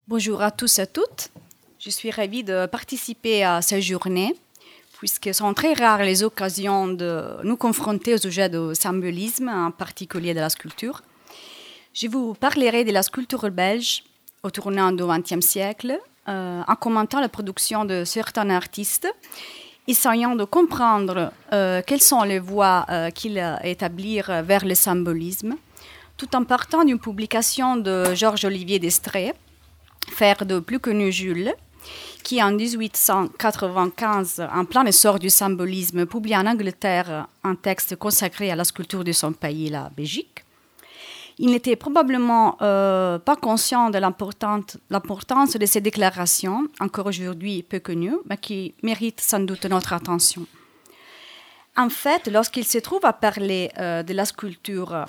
Bonjour à tous et à toutes. Je suis ravie de participer à cette journée, puisque sont très rares les occasions de nous confronter au sujet du symbolisme, en particulier de la sculpture. Je vous parlerai de la sculpture belge au tournant du XXe siècle, en commentant la production de certains artistes, essayant de comprendre quelles sont les voies qu'ils établissent vers le symbolisme, tout en partant d'une publication de Georges-Olivier d'Estrée, frère de plus connu Jules, qui en 1895, en plein essor du symbolisme, publie en Angleterre un texte consacré à la sculpture de son pays, la Belgique. Il n'était probablement pas conscient de l'importance de ces déclarations, encore aujourd'hui peu connues, mais qui méritent sans doute notre attention. En fait, lorsqu'il se trouve à parler de la sculpture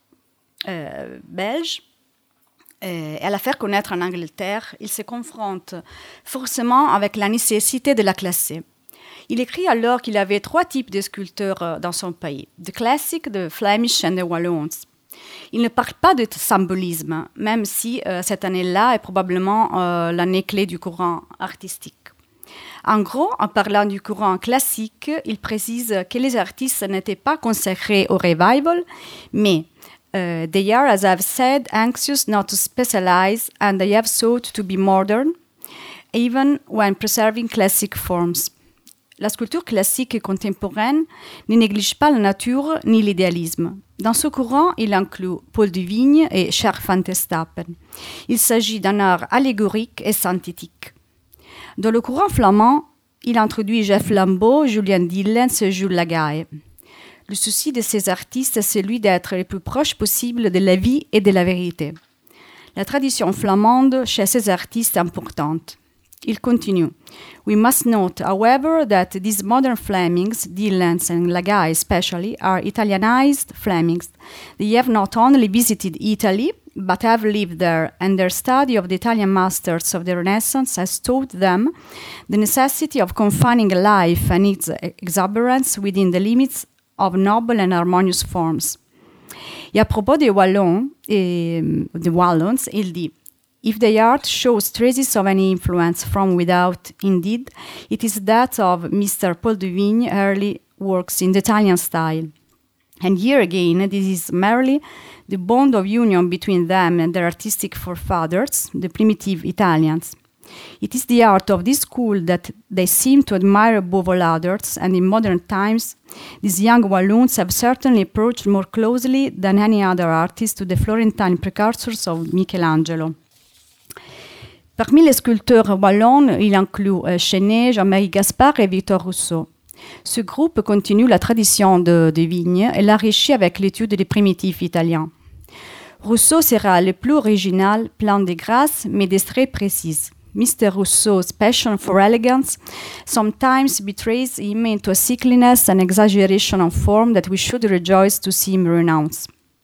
belge, et à la faire connaître en Angleterre, il se confronte forcément avec la nécessité de la classer. Il écrit alors qu'il y avait 3 types de sculpteurs dans son pays, the classic, the Flemish and the Wallons. Il ne parle pas de symbolisme, même si cette année-là est probablement l'année clé du courant artistique. En gros, en parlant du courant classique, il précise que les artistes n'étaient pas consacrés au revival, mais they are, as I've said, anxious not to specialize, and they have sought to be modern, even when preserving classic forms. La sculpture classique et contemporaine ne néglige pas la nature ni l'idéalisme. Dans ce courant, il inclut Paul Duvigne et Charles van der Stappen. Il s'agit d'un art allégorique et synthétique. Dans le courant flamand, il introduit Jeff Lambeau, Julien Dillens et Jules Lagaye. Le souci de ces artistes est celui d'être le plus proche possible de la vie et de la vérité. La tradition flamande chez ces artistes est importante. Il continue. We must note, however, that these modern Flemings, Dillens and Lagaye especially, are Italianized Flemings. They have not only visited Italy, but have lived there, and their study of the Italian masters of the Renaissance has taught them the necessity of confining life and its exuberance within the limits of noble and harmonious forms. Et à propos des Wallons, il dit, if the art shows traces of any influence from without, indeed, it is that of Mr. Paul Duvigne early works in the Italian style. And here again, this is merely the bond of union between them and their artistic forefathers, the primitive Italians. It is the art of this school that they seem to admire above all others, and in modern times, these young Walloons have certainly approached more closely than any other artist to the Florentine precursors of Michelangelo. Parmi les sculpteurs wallons, il inclut Chenet, Jean-Marie Gaspard et Victor Rousseau. Ce groupe continue la tradition de Vigne et l'enrichit avec l'étude des primitifs italiens. Rousseau sera le plus original, plein de grâce, mais d'extraits précis. Mr. Rousseau's passion for elegance sometimes betrays him into a sickliness and exaggeration of form that we should rejoice to see him renounce.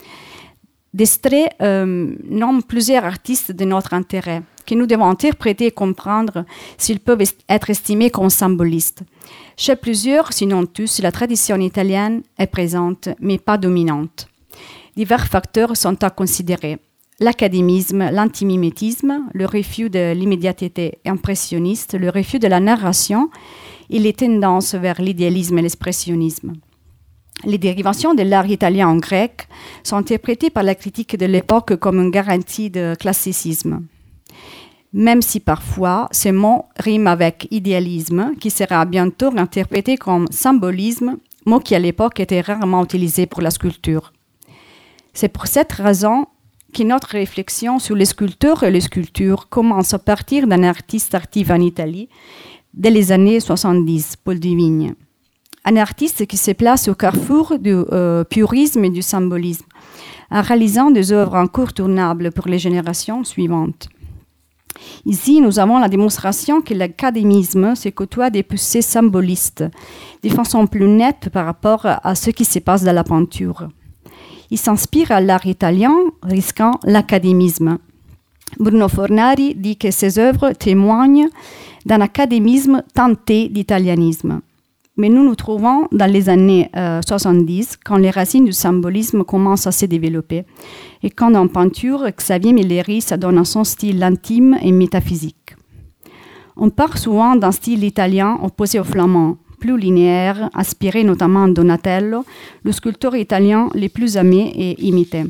D'Estrée nomme plusieurs artistes de notre intérêt, que nous devons interpréter et comprendre s'ils peuvent être estimés comme symbolistes. Chez plusieurs, sinon tous, la tradition italienne est présente, mais pas dominante. Divers facteurs sont à considérer. L'académisme, l'antimimétisme, le refus de l'immédiateté impressionniste, le refus de la narration et les tendances vers l'idéalisme et l'expressionnisme. Les dérivations de l'art italien en grec sont interprétées par la critique de l'époque comme une garantie de classicisme. Même si parfois ces mots riment avec idéalisme, qui sera bientôt interprété comme symbolisme, mot qui à l'époque était rarement utilisé pour la sculpture. C'est pour cette raison que notre réflexion sur les sculpteurs et les sculptures commence à partir d'un artiste actif en Italie dès les années 70, Paul Duvigne. Un artiste qui se place au carrefour du purisme et du symbolisme, en réalisant des œuvres incontournables pour les générations suivantes. Ici, nous avons la démonstration que l'académisme se côtoie des poussées symbolistes, de façon plus nette par rapport à ce qui se passe dans la peinture. Il s'inspire à l'art italien, risquant l'académisme. Bruno Fornari dit que ses œuvres témoignent d'un académisme teinté d'italianisme. Mais nous nous trouvons dans les années 70, quand les racines du symbolisme commencent à se développer, et quand en peinture, Xavier Milleri s'adonne à son style intime et métaphysique. On parle souvent d'un style italien opposé au flamand, plus linéaire, inspiré notamment de Donatello, le sculpteur italien le plus aimé et imité.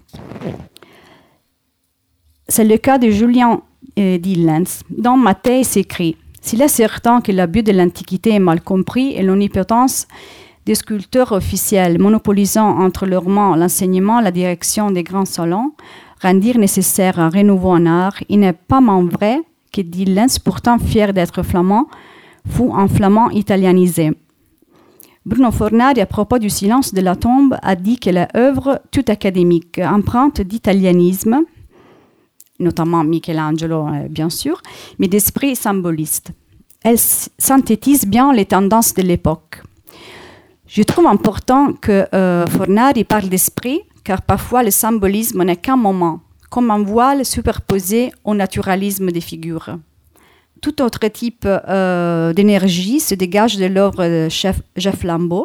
C'est le cas de Julian Dillens, dont Mattei s'écrit « S'il est certain que l'abus de l'Antiquité est mal compris et l'omnipotence des sculpteurs officiels monopolisant entre leurs mains l'enseignement et la direction des grands salons rendirent nécessaire un renouveau en art, il n'est pas moins vrai que Dillens, pourtant fier d'être flamand, fut un flamand italianisé. » Bruno Fornari, à propos du silence de la tombe, a dit que l'œuvre toute académique, empreinte d'italianisme, notamment Michelangelo, bien sûr, mais d'esprit symboliste. Elle synthétise bien les tendances de l'époque. Je trouve important que Fornari parle d'esprit, car parfois le symbolisme n'est qu'un moment, comme un voile superposé au naturalisme des figures. Tout autre type d'énergie se dégage de l'œuvre de Jeff Lambeau,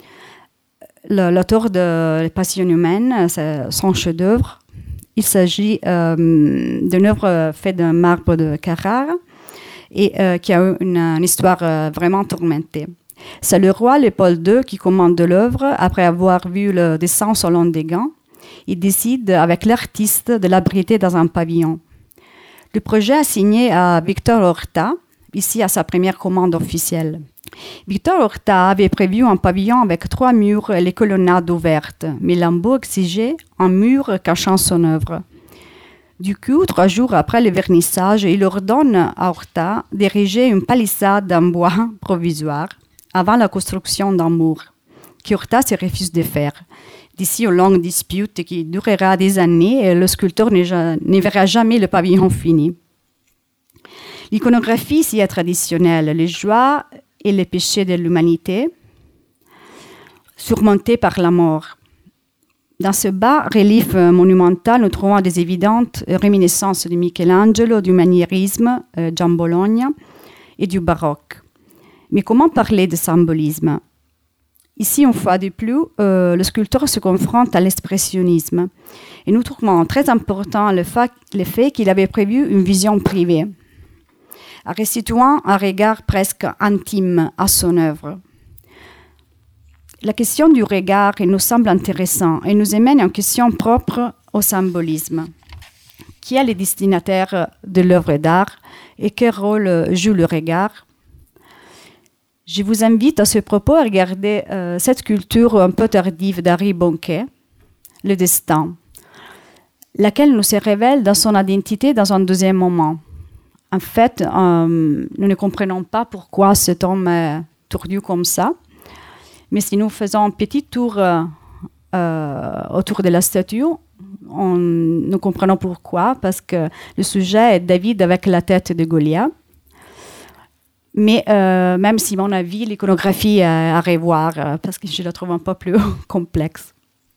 l'auteur de Les Passions humaines, c'est son chef-d'œuvre. Il s'agit d'une œuvre faite d'un marbre de Carrare et qui a une histoire vraiment tourmentée. C'est le roi Léopold II qui commande l'œuvre après avoir vu le dessin selon des gants. Il décide avec l'artiste de l'abriter dans un pavillon. Le projet est signé à Victor Horta, ici à sa première commande officielle. Victor Horta avait prévu un pavillon avec 3 murs et les colonnades ouvertes, mais Lambeau exigeait un mur cachant son œuvre. Du coup, 3 jours après le vernissage, il ordonne à Horta d'ériger une palissade en bois provisoire avant la construction d'un mur, qu'Horta se refuse de faire. D'ici aux longues disputes qui durera des années, le sculpteur ne verra jamais le pavillon fini. L'iconographie s'y est traditionnelle, les joies et les péchés de l'humanité, surmontés par la mort. Dans ce bas-relief monumental, nous trouvons des évidentes réminiscences de Michelangelo, du maniérisme, Gian Bologna, et du baroque. Mais comment parler de symbolisme ? Ici, une fois de plus, le sculpteur se confronte à l'expressionnisme. Et nous trouvons très important le fait qu'il avait prévu une vision privée, en restituant un regard presque intime à son œuvre. La question du regard nous semble intéressante et nous amène à une question propre au symbolisme. Qui est le destinataire de l'œuvre d'art et quel rôle joue le regard ? Je vous invite à ce propos à regarder cette sculpture un peu tardive d'Henri Bonquet, Le Destin, laquelle nous se révèle dans son identité dans un deuxième moment. En fait, nous ne comprenons pas pourquoi cet homme est tordu comme ça, mais si nous faisons un petit tour autour de la statue, nous comprenons pourquoi, parce que le sujet est David avec la tête de Goliath. Mais même si, à mon avis, l'iconographie est à revoir, parce que je la trouve un peu plus complexe.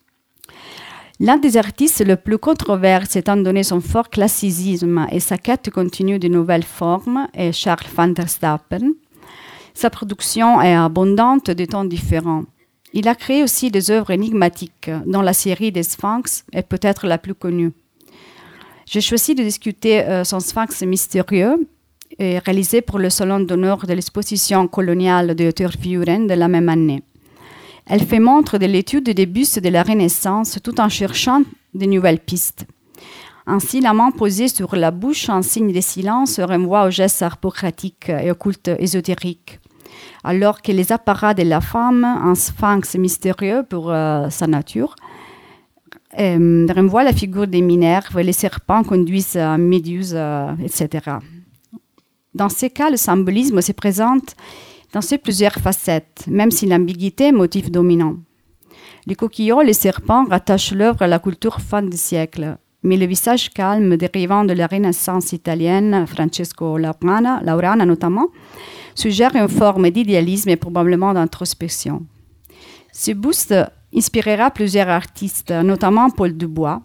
L'un des artistes le plus controversé, étant donné son fort classicisme et sa quête continue de nouvelles formes, est Charles van der Stappen. Sa production est abondante de tons différents. Il a créé aussi des œuvres énigmatiques, dont la série des Sphinx est peut-être la plus connue. J'ai choisi de discuter son Sphinx mystérieux, réalisé pour le salon d'honneur de l'exposition coloniale de Tervuren de la même année. Elle fait montre de l'étude des bustes de la Renaissance tout en cherchant de nouvelles pistes. Ainsi, la main posée sur la bouche en signe de silence renvoie aux gestes hippocratiques et au culte ésotérique, alors que les apparats de la femme, un sphinx mystérieux pour sa nature, renvoient la figure des Minerves et les serpents conduisent à Méduse, etc. Dans ces cas, le symbolisme se présente dans ses plusieurs facettes, même si l'ambiguïté est motif dominant. Les coquillots, les serpents rattachent l'œuvre à la culture fin du siècle, mais le visage calme dérivant de la Renaissance italienne, Francesco Laurana notamment, suggère une forme d'idéalisme et probablement d'introspection. Ce buste inspirera plusieurs artistes, notamment Paul Dubois,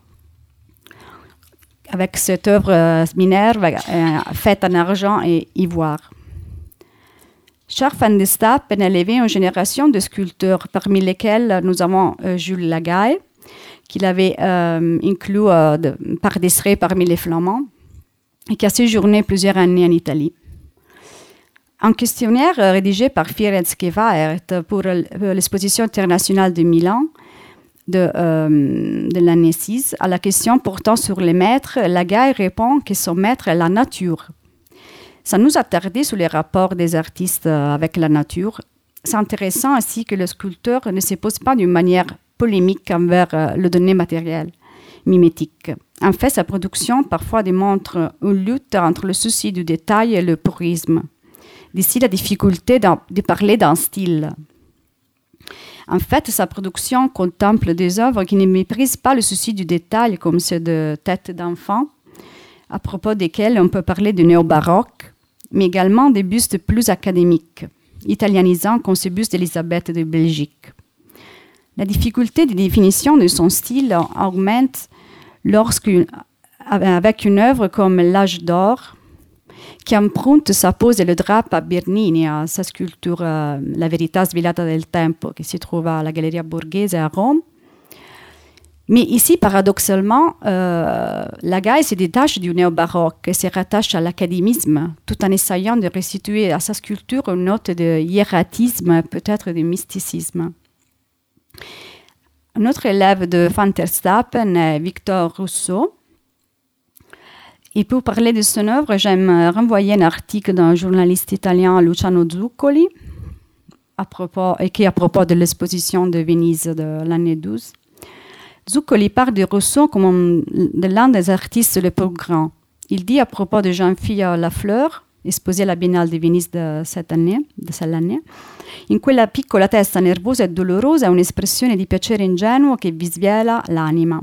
avec cette œuvre Minerve faite en argent et ivoire. Charles van der Stappen a élevé une génération de sculpteurs, parmi lesquels nous avons Jules Lagaille, qu'il avait inclus par décret parmi les Flamands, et qui a séjourné plusieurs années en Italie. Un questionnaire rédigé par Ferenc Kevert pour l'exposition internationale de Milan de l'année 6, à la question portant sur les maîtres, Lagaille répond que son maître est la nature. Ça nous a tardé sur les rapports des artistes avec la nature. C'est intéressant aussi que le sculpteur ne se pose pas d'une manière polémique envers le donné matériel, mimétique. En fait, sa production parfois démontre une lutte entre le souci du détail et le purisme. D'ici la difficulté de parler d'un style. En fait, sa production contemple des œuvres qui ne méprisent pas le souci du détail, comme ceux de têtes d'enfants, à propos desquels on peut parler de néo-baroque, mais également des bustes plus académiques, italianisants comme ce buste d'Élisabeth de Belgique. La difficulté de définition de son style augmente avec une œuvre comme L'Âge d'or, qui emprunte sa pose et le drap à Bernini, à sa sculpture La Verità svelata del tempo, qui se trouve à la Galleria Borghese à Rome. Mais ici, paradoxalement, Lagaille se détache du néo-baroque et se rattache à l'académisme, tout en essayant de restituer à sa sculpture une note de hiératisme, peut-être de mysticisme. Un autre élève de Van der Stappen est Victor Rousseau. Et pour parler de son œuvre, j'aime renvoyer un article d'un journaliste italien, Luciano Zuccoli, à propos de l'exposition de Venise de l'année 12. Zuccoli parle de Rousseau comme de l'un des artistes les plus grands. Il dit à propos de Jean-Philippe Lafleur, esposé alla Biennale di Venise di quell'anno, in quella piccola testa nervosa e dolorosa è un'espressione di piacere ingenuo che vi svela l'anima.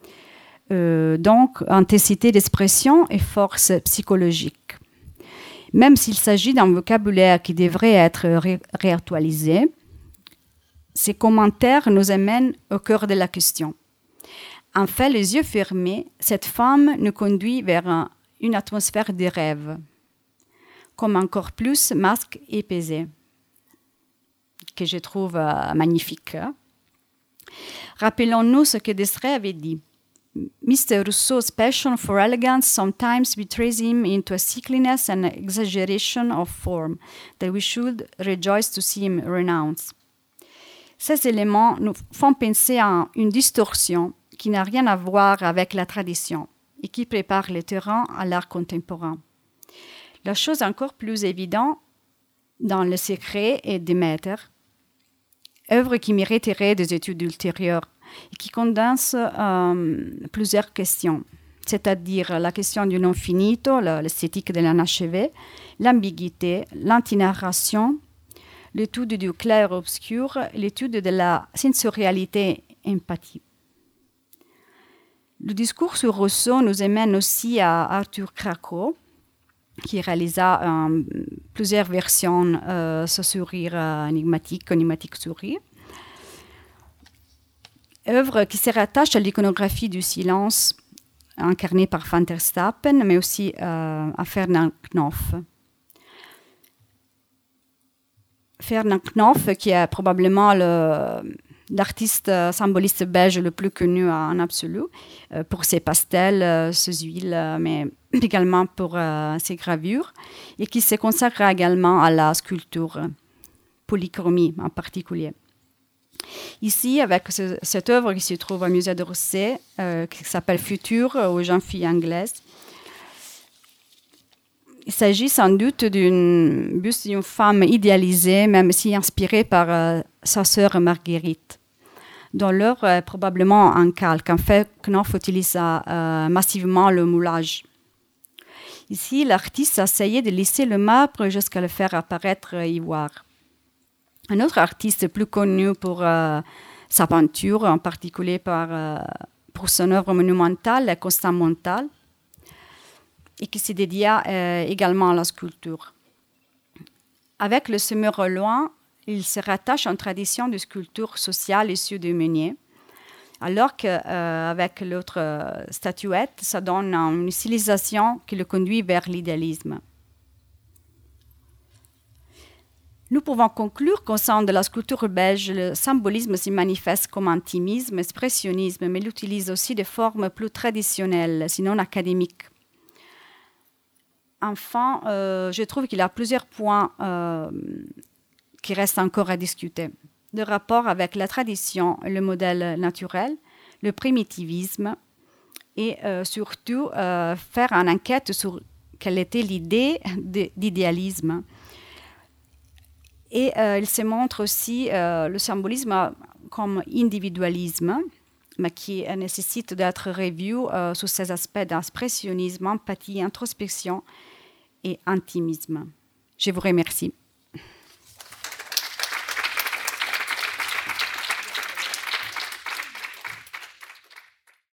Donc, intensité d'expression et force psychologique. Même s'il s'agit d'un vocabulaire qui devrait être réactualisé, ces commentaires nous amènent au cœur de la question. En fait, les yeux fermés, cette femme nous conduit vers une atmosphère de rêve, comme encore plus masque et pesé, que je trouve magnifique. Rappelons-nous ce que Desprez avait dit. Mr. Rousseau's passion for elegance sometimes betrays him into a sickliness and exaggeration of form that we should rejoice to see him renounce. Ces éléments nous font penser à une distorsion qui n'a rien à voir avec la tradition et qui prépare le terrain à l'art contemporain. La chose encore plus évidente dans Le Secret est Déméter, œuvre qui mériterait des études ultérieures et qui condense plusieurs questions, c'est-à-dire la question du non finito, l'esthétique de l'inachevé, l'ambiguïté, l'antinarration, l'étude du clair-obscur, l'étude de la sensorialité empathie. Le discours sur Rousseau nous amène aussi à Arthur Krakow, qui réalisa plusieurs versions ce sourire énigmatique sourire. Œuvre qui se rattache à l'iconographie du silence, incarnée par Van der Stappen, mais aussi à Ferdinand Knopf. Ferdinand Knopf, qui est probablement l'artiste symboliste belge le plus connu en absolu, pour ses pastels, ses huiles, mais également pour ses gravures, et qui se consacre également à la sculpture, polychromie en particulier. Ici, avec cette œuvre qui se trouve au musée d'Orsay, qui s'appelle Futur, aux jeunes filles anglaises, il s'agit sans doute d'une buste d'une femme idéalisée, même si inspirée par sa sœur Marguerite, dont l'œuvre est probablement un calque. En fait, Knopf utilise massivement le moulage. Ici, l'artiste a essayé de lisser le marbre jusqu'à le faire apparaître ivoire. Un autre artiste plus connu pour sa peinture, en particulier pour son œuvre monumentale, est Constant Montal, et qui se dédia également à la sculpture. Avec le semeur au loin, il se rattache à une tradition de sculpture sociale issue de Meunier, alors qu'avec l'autre statuette, ça donne une stylisation qui le conduit vers l'idéalisme. Nous pouvons conclure qu'au sein de la sculpture belge, le symbolisme s'y manifeste comme intimisme, expressionnisme, mais il utilise aussi des formes plus traditionnelles, sinon académiques. Enfin, je trouve qu'il y a plusieurs points qui restent encore à discuter. Le rapport avec la tradition, le modèle naturel, le primitivisme et surtout faire une enquête sur quelle était l'idée d'idéalisme. Et il se montre aussi le symbolisme comme individualisme, mais qui nécessite d'être revu sur ces aspects d'expressionnisme, empathie, introspection et intimisme. Je vous remercie.